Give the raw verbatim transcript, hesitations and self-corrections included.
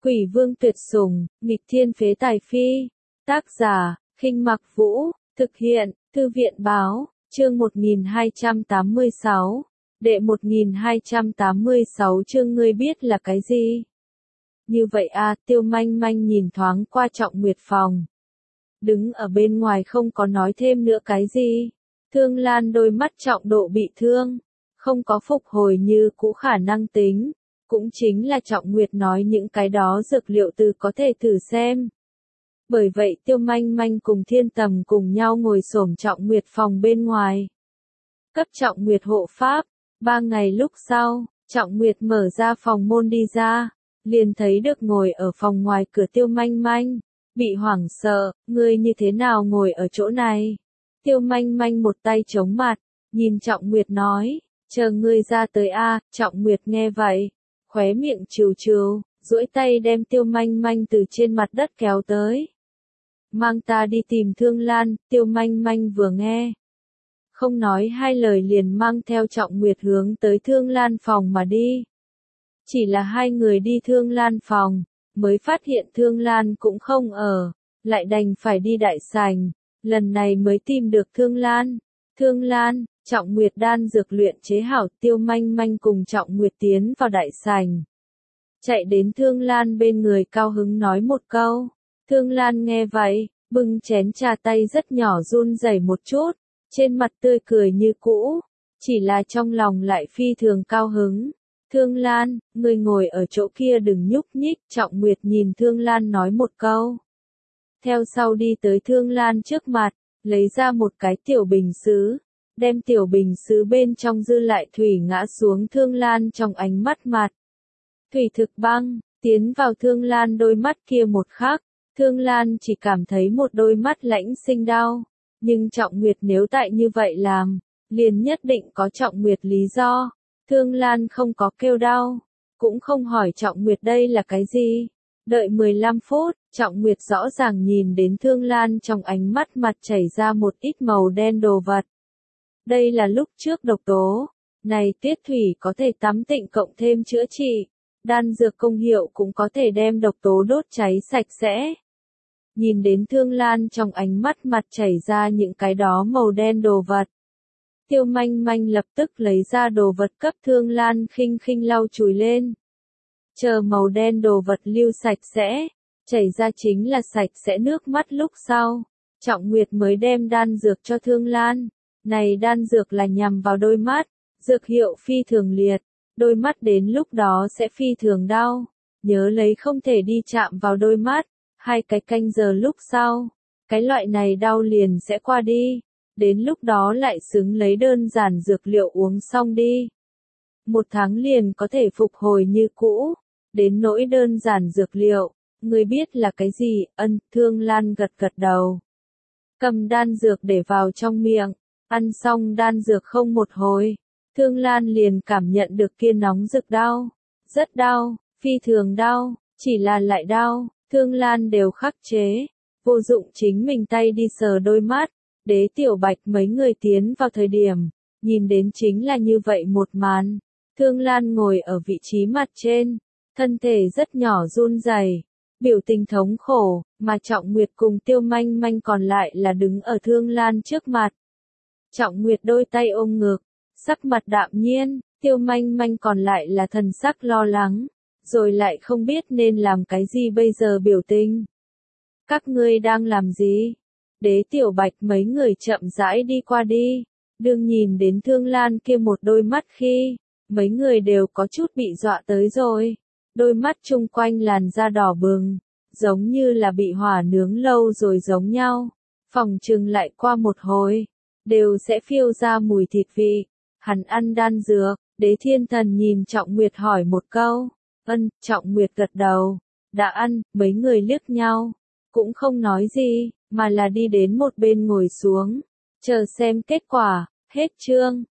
Quỷ vương tuyệt sủng, nghịch thiên phế tài phi. Tác giả, Khinh Mặc Vũ, thực hiện, Thư viện Báo, chương một nghìn hai trăm tám mươi sáu. Đệ một nghìn hai trăm tám mươi sáu chương ngươi biết là cái gì? Như vậy à, Tiêu Manh Manh nhìn thoáng qua Trọng Nguyệt phòng. Đứng ở bên ngoài không có nói thêm nữa cái gì. Thương Lan đôi mắt trọng độ bị thương, không có phục hồi như cũ khả năng tính. Cũng chính là Trọng Nguyệt nói những cái đó dược liệu từ có thể thử xem. Bởi vậy Tiêu Manh Manh cùng Thiên Tầm cùng nhau ngồi xổm Trọng Nguyệt phòng bên ngoài. Cấp Trọng Nguyệt hộ pháp. Ba ngày lúc sau, Trọng Nguyệt mở ra phòng môn đi ra, liền thấy được ngồi ở phòng ngoài cửa Tiêu Manh Manh. Bị hoảng sợ, ngươi như thế nào ngồi ở chỗ này? Tiêu Manh Manh một tay chống mặt, nhìn Trọng Nguyệt nói, chờ ngươi ra tới a. Trọng Nguyệt nghe vậy, khóe miệng trừ trừ, duỗi tay đem Tiêu Manh Manh từ trên mặt đất kéo tới. Mang ta đi tìm Thương Lan. Tiêu Manh Manh vừa nghe, không nói hai lời liền mang theo Trọng Nguyệt hướng tới Thương Lan phòng mà đi. Chỉ là hai người đi Thương Lan phòng, mới phát hiện Thương Lan cũng không ở, lại đành phải đi đại sảnh, lần này mới tìm được Thương Lan. Thương Lan, Trọng Nguyệt đan dược luyện chế hảo. Tiêu Manh Manh cùng Trọng Nguyệt tiến vào đại sảnh. Chạy đến Thương Lan bên người cao hứng nói một câu. Thương Lan nghe vậy, bưng chén trà tay rất nhỏ run rẩy một chút, trên mặt tươi cười như cũ, chỉ là trong lòng lại phi thường cao hứng. Thương Lan, ngươi ngồi ở chỗ kia đừng nhúc nhích. Trọng Nguyệt nhìn Thương Lan nói một câu. Theo sau đi tới Thương Lan trước mặt, lấy ra một cái tiểu bình sứ, đem tiểu bình sứ bên trong dư lại thủy ngã xuống Thương Lan trong ánh mắt mặt. Thủy thực băng, tiến vào Thương Lan đôi mắt kia một khắc, Thương Lan chỉ cảm thấy một đôi mắt lãnh sinh đau, nhưng Trọng Nguyệt nếu tại như vậy làm, liền nhất định có Trọng Nguyệt lý do. Thương Lan không có kêu đau, cũng không hỏi Trọng Nguyệt đây là cái gì. Đợi mười lăm phút, Trọng Nguyệt rõ ràng nhìn đến Thương Lan trong ánh mắt mặt chảy ra một ít màu đen đồ vật. Đây là lúc trước độc tố, này tiết thủy có thể tắm tịnh cộng thêm chữa trị, đan dược công hiệu cũng có thể đem độc tố đốt cháy sạch sẽ. Nhìn đến Thương Lan trong ánh mắt mặt chảy ra những cái đó màu đen đồ vật. Tiêu Manh Manh lập tức lấy ra đồ vật cấp Thương Lan khinh khinh lau chùi lên. Chờ màu đen đồ vật lưu sạch sẽ, chảy ra chính là sạch sẽ nước mắt lúc sau. Trọng Nguyệt mới đem đan dược cho Thương Lan. Này đan dược là nhằm vào đôi mắt, dược hiệu phi thường liệt, đôi mắt đến lúc đó sẽ phi thường đau. Nhớ lấy không thể đi chạm vào đôi mắt, hai cái canh giờ lúc sau, cái loại này đau liền sẽ qua đi. Đến lúc đó lại xứng lấy đơn giản dược liệu uống xong đi. Một tháng liền có thể phục hồi như cũ. Đến nỗi đơn giản dược liệu, ngươi biết là cái gì? Ân. Thương Lan gật gật đầu. Cầm đan dược để vào trong miệng, ăn xong đan dược không một hồi, Thương Lan liền cảm nhận được kia nóng rực đau. Rất đau, phi thường đau, chỉ là lại đau, Thương Lan đều khắc chế. Vô dụng chính mình tay đi sờ đôi mắt. Đế Tiểu Bạch mấy người tiến vào thời điểm, nhìn đến chính là như vậy một màn. Thương Lan ngồi ở vị trí mặt trên, thân thể rất nhỏ run rẩy, biểu tình thống khổ, mà Trọng Nguyệt cùng Tiêu Manh Manh còn lại là đứng ở Thương Lan trước mặt. Trọng Nguyệt đôi tay ôm ngực, sắc mặt đạm nhiên, Tiêu Manh Manh còn lại là thần sắc lo lắng, rồi lại không biết nên làm cái gì bây giờ biểu tình. Các ngươi đang làm gì? Đế Tiểu Bạch mấy người chậm rãi đi qua đi, đương nhìn đến Thương Lan kia một đôi mắt khi, mấy người đều có chút bị dọa tới rồi. Đôi mắt chung quanh làn da đỏ bừng, giống như là bị hỏa nướng lâu rồi giống nhau. Phòng trừng lại qua một hồi, đều sẽ phiêu ra mùi thịt vị. Hắn ăn đan dược. Đế Thiên Thần nhìn Trọng Nguyệt hỏi một câu. Ân. Trọng Nguyệt gật đầu. Đã ăn. Mấy người liếc nhau, cũng không nói gì, mà là đi đến một bên ngồi xuống, chờ xem kết quả. Hết chương.